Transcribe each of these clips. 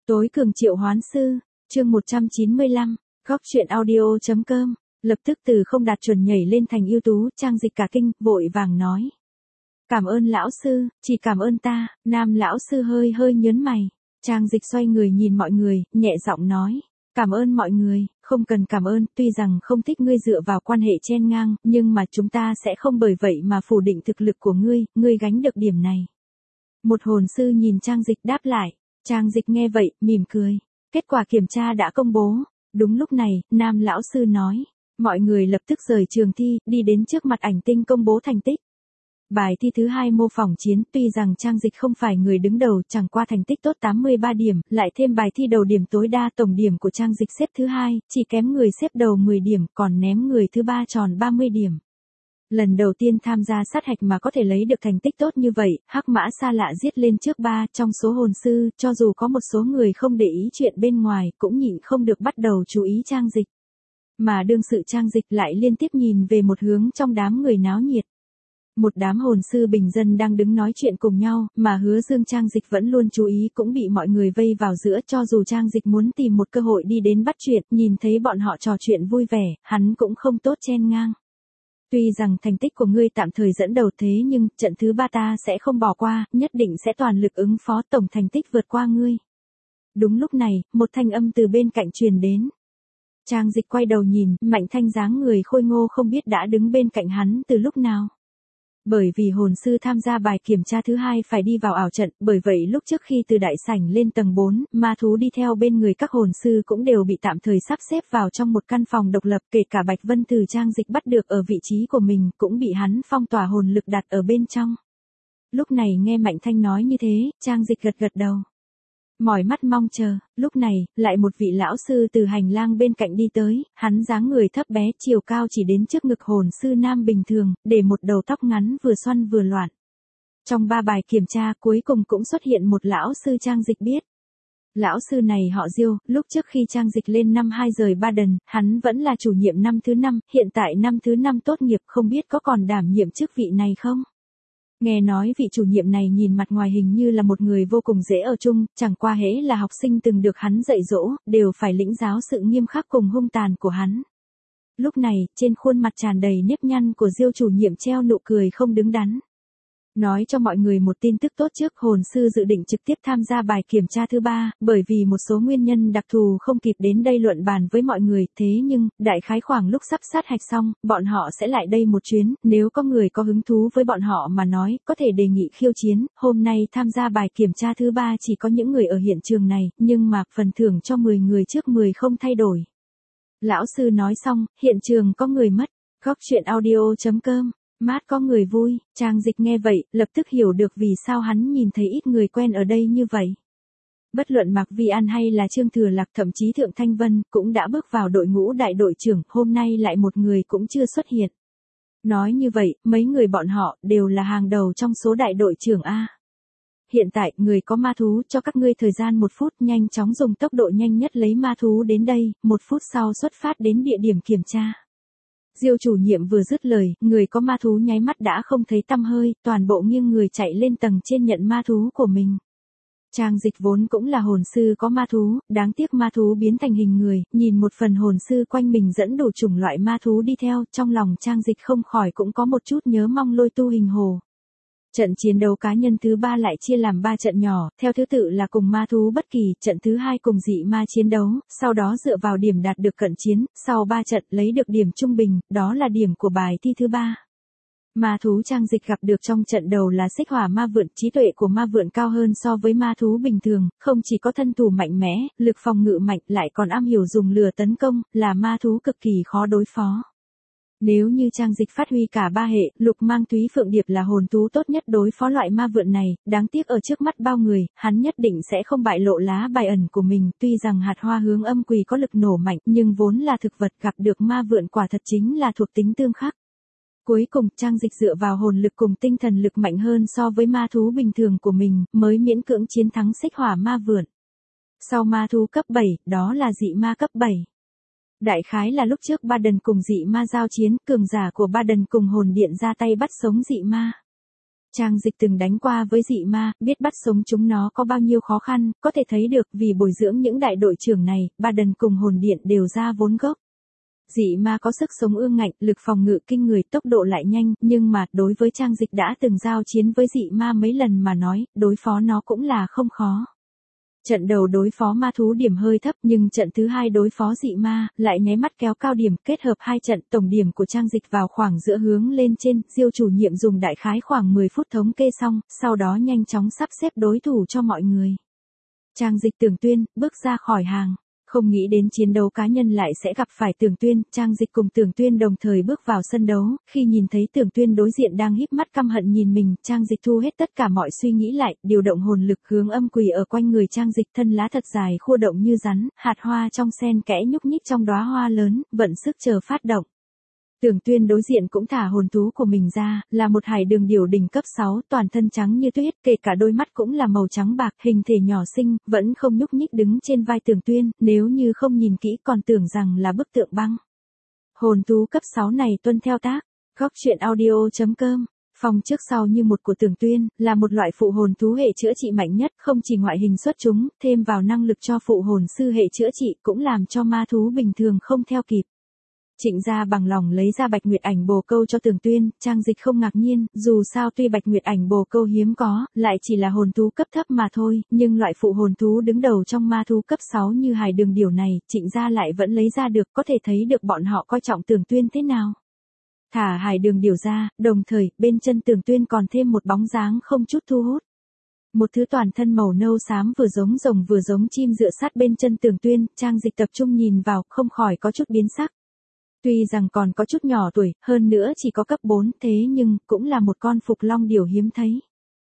Tối cường triệu hoán sư, chương 195, góc truyện audio.com, lập tức từ không đạt chuẩn nhảy lên thành ưu tú, Trang Dịch cả kinh, vội vàng nói. Cảm ơn lão sư, chỉ cảm ơn ta, nam lão sư hơi hơi nhớn mày. Trang Dịch xoay người nhìn mọi người, nhẹ giọng nói. Cảm ơn mọi người, không cần cảm ơn, tuy rằng không thích ngươi dựa vào quan hệ chen ngang, nhưng mà chúng ta sẽ không bởi vậy mà phủ định thực lực của ngươi gánh được điểm này. Một hồn sư nhìn Trang Dịch đáp lại. Trang Dịch nghe vậy, mỉm cười. Kết quả kiểm tra đã công bố. Đúng lúc này, nam lão sư nói. Mọi người lập tức rời trường thi, đi đến trước mặt ảnh tinh công bố thành tích. Bài thi thứ 2 mô phỏng chiến, tuy rằng Trang Dịch không phải người đứng đầu, chẳng qua thành tích tốt 83 điểm, lại thêm bài thi đầu điểm tối đa, tổng điểm của Trang Dịch xếp thứ 2, chỉ kém người xếp đầu 10 điểm, còn ném người thứ 3 tròn 30 điểm. Lần đầu tiên tham gia sát hạch mà có thể lấy được thành tích tốt như vậy, hắc mã xa lạ giết lên trước 3, trong số hồn sư, cho dù có một số người không để ý chuyện bên ngoài, cũng nhịn không được bắt đầu chú ý Trang Dịch. Mà đương sự Trang Dịch lại liên tiếp nhìn về một hướng trong đám người náo nhiệt. Một đám hồn sư bình dân đang đứng nói chuyện cùng nhau, mà Hứa Dương Trang Dịch vẫn luôn chú ý cũng bị mọi người vây vào giữa, cho dù Trang Dịch muốn tìm một cơ hội đi đến bắt chuyện, nhìn thấy bọn họ trò chuyện vui vẻ, hắn cũng không tốt chen ngang. Tuy rằng thành tích của ngươi tạm thời dẫn đầu thế nhưng, trận thứ 3 ta sẽ không bỏ qua, nhất định sẽ toàn lực ứng phó, tổng thành tích vượt qua ngươi. Đúng lúc này, một thanh âm từ bên cạnh truyền đến. Trang Dịch quay đầu nhìn, Mạnh Thanh dáng người khôi ngô không biết đã đứng bên cạnh hắn từ lúc nào. Bởi vì hồn sư tham gia bài kiểm tra thứ 2 phải đi vào ảo trận, bởi vậy lúc trước khi từ đại sảnh lên tầng 4, ma thú đi theo bên người các hồn sư cũng đều bị tạm thời sắp xếp vào trong một căn phòng độc lập, kể cả Bạch Vân từ Trang Dịch bắt được ở vị trí của mình, cũng bị hắn phong tỏa hồn lực đặt ở bên trong. Lúc này nghe Mạnh Thanh nói như thế, Trang Dịch gật gật đầu. Mỏi mắt mong chờ, lúc này, lại một vị lão sư từ hành lang bên cạnh đi tới, hắn dáng người thấp bé, chiều cao chỉ đến trước ngực hồn sư nam bình thường, để một đầu tóc ngắn vừa xoăn vừa loạn. Trong 3 bài kiểm tra cuối cùng cũng xuất hiện một lão sư Trang Dịch biết. Lão sư này họ Diêu, lúc trước khi Trang Dịch lên năm 2 rời Baden, hắn vẫn là chủ nhiệm năm thứ 5, hiện tại năm thứ 5 tốt nghiệp không biết có còn đảm nhiệm chức vị này không? Nghe nói vị chủ nhiệm này nhìn mặt ngoài hình như là một người vô cùng dễ ở chung, chẳng qua hễ là học sinh từng được hắn dạy dỗ, đều phải lĩnh giáo sự nghiêm khắc cùng hung tàn của hắn. Lúc này, trên khuôn mặt tràn đầy nếp nhăn của Diêu chủ nhiệm treo nụ cười không đứng đắn. Nói cho mọi người một tin tức tốt trước, hồn sư dự định trực tiếp tham gia bài kiểm tra thứ 3, bởi vì một số nguyên nhân đặc thù không kịp đến đây luận bàn với mọi người, thế nhưng, đại khái khoảng lúc sắp sát hạch xong, bọn họ sẽ lại đây một chuyến, nếu có người có hứng thú với bọn họ mà nói, có thể đề nghị khiêu chiến, hôm nay tham gia bài kiểm tra thứ 3 chỉ có những người ở hiện trường này, nhưng mà phần thưởng cho 10 người trước 10 không thay đổi. Lão sư nói xong, hiện trường có người mất, góc truyện audio.com. Mát có người vui, Trang Dịch nghe vậy, lập tức hiểu được vì sao hắn nhìn thấy ít người quen ở đây như vậy. Bất luận Mạc Vi An hay là Trương Thừa Lạc, thậm chí Thượng Thanh Vân, cũng đã bước vào đội ngũ đại đội trưởng, hôm nay lại một người cũng chưa xuất hiện. Nói như vậy, mấy người bọn họ, đều là hàng đầu trong số đại đội trưởng A. Hiện tại, người có ma thú, cho các ngươi thời gian 1 phút, nhanh chóng dùng tốc độ nhanh nhất lấy ma thú đến đây, 1 phút sau xuất phát đến địa điểm kiểm tra. Diêu chủ nhiệm vừa dứt lời, người có ma thú nháy mắt đã không thấy tăm hơi, toàn bộ nghiêng người chạy lên tầng trên nhận ma thú của mình. Trang Dịch vốn cũng là hồn sư có ma thú, đáng tiếc ma thú biến thành hình người, nhìn một phần hồn sư quanh mình dẫn đủ chủng loại ma thú đi theo, trong lòng Trang Dịch không khỏi cũng có một chút nhớ mong Lôi Tu Hình Hồ. Trận chiến đấu cá nhân thứ 3 lại chia làm 3 trận nhỏ, theo thứ tự là cùng ma thú bất kỳ, trận thứ 2 cùng dị ma chiến đấu, sau đó dựa vào điểm đạt được cận chiến, sau 3 trận lấy được điểm trung bình, đó là điểm của bài thi thứ 3. Ma thú Trang Dịch gặp được trong trận đầu là Xích Hỏa Ma Vượn, trí tuệ của ma vượn cao hơn so với ma thú bình thường, không chỉ có thân thủ mạnh mẽ, lực phòng ngự mạnh, lại còn am hiểu dùng lửa tấn công, là ma thú cực kỳ khó đối phó. Nếu như Trang Dịch phát huy cả 3 hệ, Lục Mang Túy Phượng Điệp là hồn thú tốt nhất đối phó loại ma vượn này, đáng tiếc ở trước mắt bao người, hắn nhất định sẽ không bại lộ lá bài ẩn của mình, tuy rằng hạt hoa hướng âm quỳ có lực nổ mạnh, nhưng vốn là thực vật, gặp được ma vượn quả thật chính là thuộc tính tương khắc. Cuối cùng, Trang Dịch dựa vào hồn lực cùng tinh thần lực mạnh hơn so với ma thú bình thường của mình, mới miễn cưỡng chiến thắng Xích Hỏa Ma Vượn. Sau ma thú cấp 7, đó là dị ma cấp 7. Đại khái là lúc trước Baden cùng dị ma giao chiến, cường giả của Baden cùng hồn điện ra tay bắt sống dị ma. Trang Dịch từng đánh qua với dị ma, biết bắt sống chúng nó có bao nhiêu khó khăn, có thể thấy được vì bồi dưỡng những đại đội trưởng này, Ba Đần cùng hồn điện đều ra vốn gốc. Dị ma có sức sống ương ngạnh, lực phòng ngự kinh người, tốc độ lại nhanh, nhưng mà đối với Trang Dịch đã từng giao chiến với dị ma mấy lần mà nói, đối phó nó cũng là không khó. Trận đầu đối phó ma thú điểm hơi thấp, nhưng trận thứ hai đối phó dị ma, lại nháy mắt kéo cao điểm, kết hợp hai trận, tổng điểm của Trang Dịch vào khoảng giữa hướng lên trên, Diêu chủ nhiệm dùng đại khái khoảng 10 phút thống kê xong, sau đó nhanh chóng sắp xếp đối thủ cho mọi người. Trang Dịch Tưởng Tuyên, bước ra khỏi hàng. Không nghĩ đến chiến đấu cá nhân lại sẽ gặp phải Tưởng Tuyên, Trang Dịch cùng Tưởng Tuyên đồng thời bước vào sân đấu, khi nhìn thấy Tưởng Tuyên đối diện đang híp mắt căm hận nhìn mình, Trang Dịch thu hết tất cả mọi suy nghĩ lại, điều động hồn lực hướng âm quỷ ở quanh người Trang Dịch, thân lá thật dài khua động như rắn, hạt hoa trong sen kẽ nhúc nhích trong đóa hoa lớn, vận sức chờ phát động. Tưởng Tuyên đối diện cũng thả hồn thú của mình ra, là một hải đường điểu đỉnh cấp 6, toàn thân trắng như tuyết, kể cả đôi mắt cũng là màu trắng bạc, hình thể nhỏ xinh, vẫn không nhúc nhích đứng trên vai Tưởng Tuyên, nếu như không nhìn kỹ còn tưởng rằng là bức tượng băng. Hồn thú cấp 6 này tuân theo tác, góc truyện audio.com. Phòng trước sau như một của Tưởng Tuyên, là một loại phụ hồn thú hệ chữa trị mạnh nhất, không chỉ ngoại hình xuất chúng, thêm vào năng lực cho phụ hồn sư hệ chữa trị cũng làm cho ma thú bình thường không theo kịp. Trịnh gia bằng lòng lấy ra Bạch Nguyệt Ảnh Bồ Câu cho Tưởng Tuyên, Trang Dịch không ngạc nhiên, dù sao tuy Bạch Nguyệt Ảnh Bồ Câu hiếm có, lại chỉ là hồn thú cấp thấp mà thôi, nhưng loại phụ hồn thú đứng đầu trong ma thú cấp 6 như hải đường điểu này, Trịnh gia lại vẫn lấy ra được, có thể thấy được bọn họ coi trọng Tưởng Tuyên thế nào. Thả hải đường điểu ra, đồng thời, bên chân Tưởng Tuyên còn thêm một bóng dáng không chút thu hút. Một thứ toàn thân màu nâu xám vừa giống rồng vừa giống chim dựa sát bên chân Tưởng Tuyên, Trang Dịch tập trung nhìn vào, không khỏi có chút biến sắc. Tuy rằng còn có chút nhỏ tuổi, hơn nữa chỉ có cấp 4, thế nhưng, cũng là một con Phục Long Điểu hiếm thấy.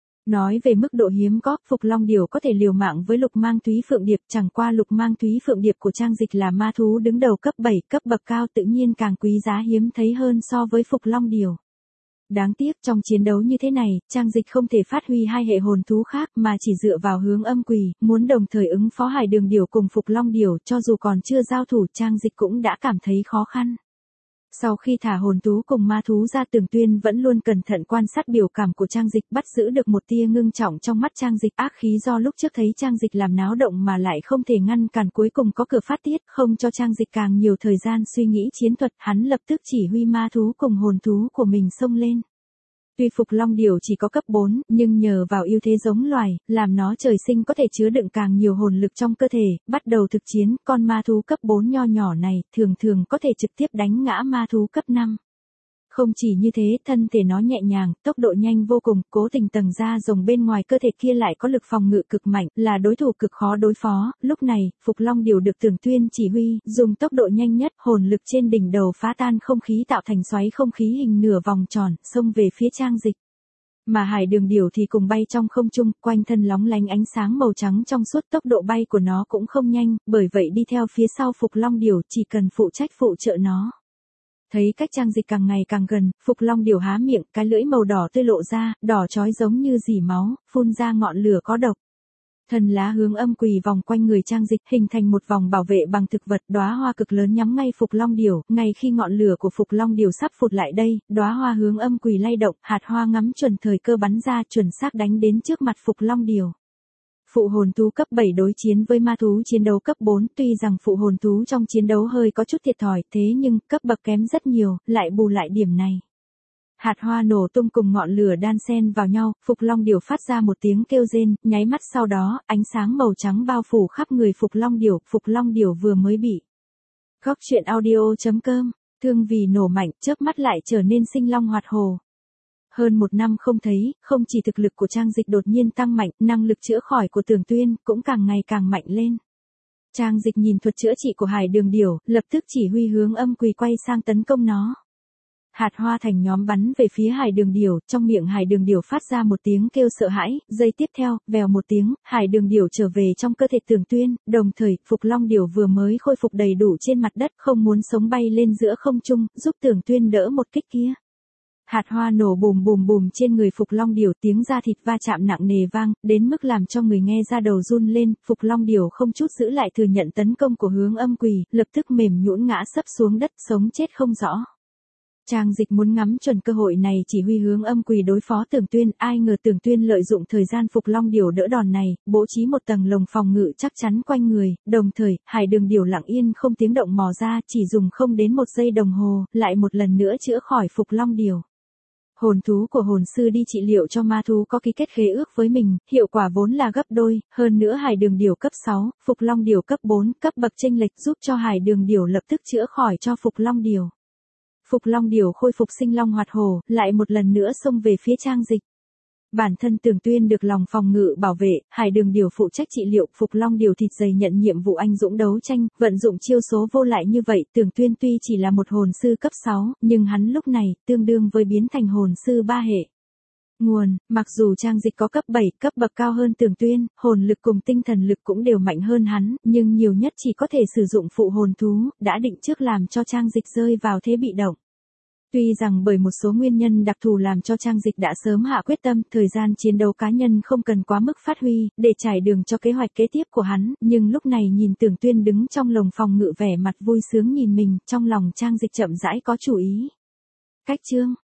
Nói về mức độ hiếm có, Phục Long Điểu có thể liều mạng với Lục Mang Thúy Phượng Điệp, chẳng qua Lục Mang Thúy Phượng Điệp của Trang Dịch là ma thú đứng đầu cấp 7, cấp bậc cao tự nhiên càng quý giá hiếm thấy hơn so với Phục Long Điểu. Đáng tiếc trong chiến đấu như thế này, Trang Dịch không thể phát huy hai hệ hồn thú khác mà chỉ dựa vào hướng âm quỷ, muốn đồng thời ứng phó hải đường điểu cùng Phục Long Điểu, cho dù còn chưa giao thủ Trang Dịch cũng đã cảm thấy khó khăn. Sau khi thả hồn thú cùng ma thú ra, Tưởng Tuyên vẫn luôn cẩn thận quan sát biểu cảm của Trang Dịch, bắt giữ được một tia ngưng trọng trong mắt Trang Dịch, ác khí do lúc trước thấy Trang Dịch làm náo động mà lại không thể ngăn cản cuối cùng có cửa phát tiết, không cho Trang Dịch càng nhiều thời gian suy nghĩ chiến thuật, hắn lập tức chỉ huy ma thú cùng hồn thú của mình xông lên. Tuy Phục Long Điểu chỉ có cấp 4, nhưng nhờ vào ưu thế giống loài, làm nó trời sinh có thể chứa đựng càng nhiều hồn lực trong cơ thể, bắt đầu thực chiến, con ma thú cấp 4 nho nhỏ này, thường thường có thể trực tiếp đánh ngã ma thú cấp 5. Không chỉ như thế, thân thể nó nhẹ nhàng, tốc độ nhanh vô cùng, cố tình tầng da rồng bên ngoài cơ thể kia lại có lực phòng ngự cực mạnh, là đối thủ cực khó đối phó. Lúc này, Phục Long Điểu được Tưởng Tuyên chỉ huy, dùng tốc độ nhanh nhất, hồn lực trên đỉnh đầu phá tan không khí tạo thành xoáy không khí hình nửa vòng tròn, xông về phía Trang Dịch. Mà hải đường điểu thì cùng bay trong không trung, quanh thân lóng lánh ánh sáng màu trắng trong suốt, tốc độ bay của nó cũng không nhanh, bởi vậy đi theo phía sau Phục Long Điểu chỉ cần phụ trách phụ trợ nó. Thấy cách Trang Dịch càng ngày càng gần, Phục Long Điểu há miệng, cái lưỡi màu đỏ tươi lộ ra, đỏ chói giống như dỉ máu, phun ra ngọn lửa có độc. Thần lá hướng âm quỳ vòng quanh người Trang Dịch, hình thành một vòng bảo vệ bằng thực vật, đóa hoa cực lớn nhắm ngay Phục Long Điểu, ngay khi ngọn lửa của Phục Long Điểu sắp phụt lại đây, đóa hoa hướng âm quỳ lay động, hạt hoa ngắm chuẩn thời cơ bắn ra, chuẩn xác đánh đến trước mặt Phục Long Điểu. Phụ hồn thú cấp 7 đối chiến với ma thú chiến đấu cấp 4, tuy rằng phụ hồn thú trong chiến đấu hơi có chút thiệt thòi, thế nhưng cấp bậc kém rất nhiều, lại bù lại điểm này. Hạt hoa nổ tung cùng ngọn lửa đan xen vào nhau, Phục Long Điểu phát ra một tiếng kêu rên, nháy mắt sau đó, ánh sáng màu trắng bao phủ khắp người Phục Long Điểu vừa mới bị. Góc truyện audio.com, thương vì nổ mạnh, chớp mắt lại trở nên sinh long hoạt hồ. Hơn một năm không thấy, không chỉ thực lực của Trang Dịch đột nhiên tăng mạnh, năng lực chữa khỏi của Tưởng Tuyên cũng càng ngày càng mạnh lên. Trang Dịch nhìn thuật chữa trị của hải đường điểu, lập tức chỉ huy hướng âm quỳ quay sang tấn công nó. Hạt hoa thành nhóm bắn về phía hải đường điểu, trong miệng hải đường điểu phát ra một tiếng kêu sợ hãi, giây tiếp theo, vèo một tiếng, hải đường điểu trở về trong cơ thể Tưởng Tuyên, đồng thời, Phục Long Điểu vừa mới khôi phục đầy đủ trên mặt đất, không muốn sống bay lên giữa không trung, giúp Tưởng Tuyên đỡ một kích kia. Hạt hoa nổ bùm bùm bùm trên người Phục Long Điểu, tiếng da thịt va chạm nặng nề vang, đến mức làm cho người nghe da đầu run lên, Phục Long Điểu không chút giữ lại thừa nhận tấn công của hướng âm quỳ, lập tức mềm nhũn ngã sấp xuống đất, sống chết không rõ. Trang Dịch muốn ngắm chuẩn cơ hội này chỉ huy hướng âm quỳ đối phó Tưởng Tuyên, ai ngờ Tưởng Tuyên lợi dụng thời gian Phục Long Điểu đỡ đòn này, bố trí một tầng lồng phòng ngự chắc chắn quanh người, đồng thời, Hải Đường Điểu lặng yên không tiếng động mò ra, chỉ dùng không đến 1 giây đồng hồ, lại một lần nữa chữa khỏi Phục Long Điểu. Hồn thú của hồn sư đi trị liệu cho ma thú có ký kết khế ước với mình, hiệu quả vốn là gấp đôi, hơn nữa Hải Đường Điểu cấp 6, Phục Long Điểu cấp 4, cấp bậc chênh lệch giúp cho Hải Đường Điểu lập tức chữa khỏi cho Phục Long Điểu. Phục Long Điểu khôi phục sinh long hoạt hổ, lại một lần nữa xông về phía Trang Dịch. Bản thân Tưởng Tuyên được lòng phòng ngự bảo vệ, Hải Đường Điểu phụ trách trị liệu, Phục Long Điểu thịt dày nhận nhiệm vụ anh dũng đấu tranh, vận dụng chiêu số vô lại như vậy, Tưởng Tuyên tuy chỉ là một hồn sư cấp 6, nhưng hắn lúc này tương đương với biến thành hồn sư 3 hệ. Nguồn, mặc dù Trang Dịch có cấp 7, cấp bậc cao hơn Tưởng Tuyên, hồn lực cùng tinh thần lực cũng đều mạnh hơn hắn, nhưng nhiều nhất chỉ có thể sử dụng phụ hồn thú, đã định trước làm cho Trang Dịch rơi vào thế bị động. Tuy rằng bởi một số nguyên nhân đặc thù làm cho Trang Dịch đã sớm hạ quyết tâm, thời gian chiến đấu cá nhân không cần quá mức phát huy, để trải đường cho kế hoạch kế tiếp của hắn, nhưng lúc này nhìn Tưởng Tuyên đứng trong lồng phòng ngự vẻ mặt vui sướng nhìn mình, trong lòng Trang Dịch chậm rãi có chủ ý. Cách chương